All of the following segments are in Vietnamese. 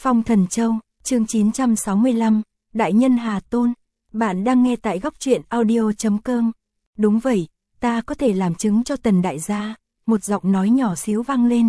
Phong Thần Châu, chương 965, Đại Nhân Hà Tôn. Bạn đang nghe tại góc truyện audio.com. Đúng vậy, ta có thể làm chứng cho Tần đại gia. Một giọng nói nhỏ xíu vang lên.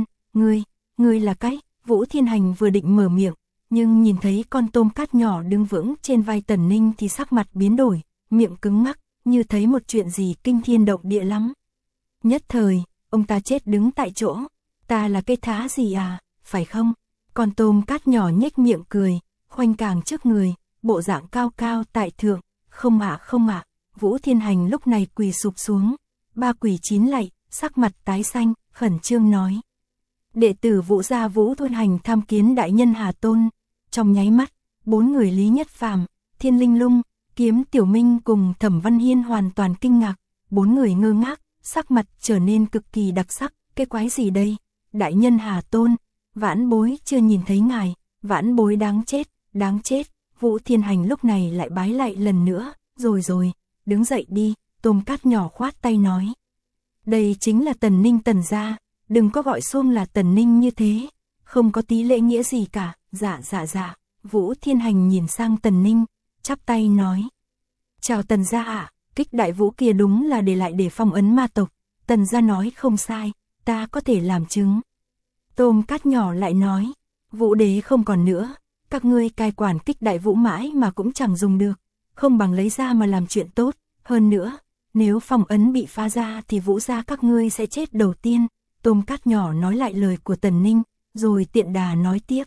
Ngươi là cái. Vũ Thiên Hành vừa định mở miệng, nhưng nhìn thấy con tôm cát nhỏ đứng vững trên vai Tần Ninh thì sắc mặt biến đổi, miệng cứng ngắc, như thấy một chuyện gì kinh thiên động địa lắm. Nhất thời, ông ta chết đứng tại chỗ. Ta là cái thá gì à, phải không? Con tôm cát nhỏ nhếch miệng cười, khoanh càng trước người, bộ dạng cao cao tại thượng. Không ạ. Vũ Thiên Hành lúc này quỳ sụp xuống, ba quỳ chín lạy, sắc mặt tái xanh, khẩn trương nói: đệ tử Vũ gia Vũ Thiên Hành tham kiến Đại Nhân Hà Tôn. Trong nháy mắt, bốn người Lý Nhất Phàm, Thiên Linh Lung, Kiếm Tiểu Minh cùng Thẩm Văn Hiên hoàn toàn kinh ngạc. Bốn người ngơ ngác, sắc mặt trở nên cực kỳ đặc sắc. Cái quái gì đây? Đại Nhân Hà Tôn, vãn bối chưa nhìn thấy ngài, vãn bối đáng chết. Vũ Thiên Hành lúc này lại bái lạy lần nữa. Rồi, đứng dậy đi. Tôm cát nhỏ khoát tay nói: đây chính là Tần Ninh Tần gia, đừng có gọi xuông là Tần Ninh như thế, không có tí lễ nghĩa gì cả. Dạ. Vũ Thiên Hành nhìn sang Tần Ninh, chắp tay nói: chào Tần gia ạ. Kích đại vũ kia đúng là để lại để phong ấn ma tộc, Tần gia nói không sai, ta có thể làm chứng. Tôm cát nhỏ lại nói: Vũ đế không còn nữa, các ngươi cai quản Kích đại vũ mãi mà cũng chẳng dùng được, không bằng lấy ra mà làm chuyện tốt. Hơn nữa, nếu phong ấn bị phá ra thì Vũ gia các ngươi sẽ chết đầu tiên. Tôm cát nhỏ nói lại lời của Tần Ninh, rồi tiện đà nói tiếp: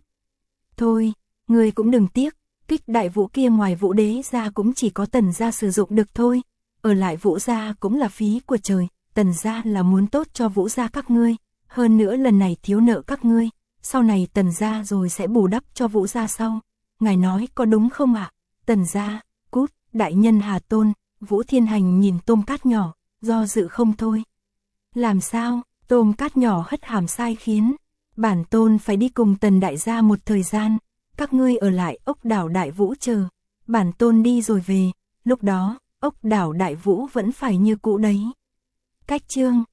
thôi, ngươi cũng đừng tiếc, Kích đại vũ kia ngoài Vũ đế ra cũng chỉ có Tần gia sử dụng được thôi, ở lại Vũ gia cũng là phí của trời. Tần gia là muốn tốt cho Vũ gia các ngươi, hơn nữa lần này thiếu nợ các ngươi, sau này Tần gia rồi sẽ bù đắp cho Vũ gia sau. Ngài nói có đúng không ạ? Tần gia, cút. Đại Nhân Hà Tôn. Vũ Thiên Hành nhìn tôm cát nhỏ, do dự không thôi. Làm sao? Tôm cát nhỏ hất hàm sai khiến: bản tôn phải đi cùng Tần đại gia một thời gian, các ngươi ở lại ốc đảo Đại Vũ chờ, bản tôn đi rồi về, lúc đó ốc đảo Đại Vũ vẫn phải như cũ đấy. Cách chương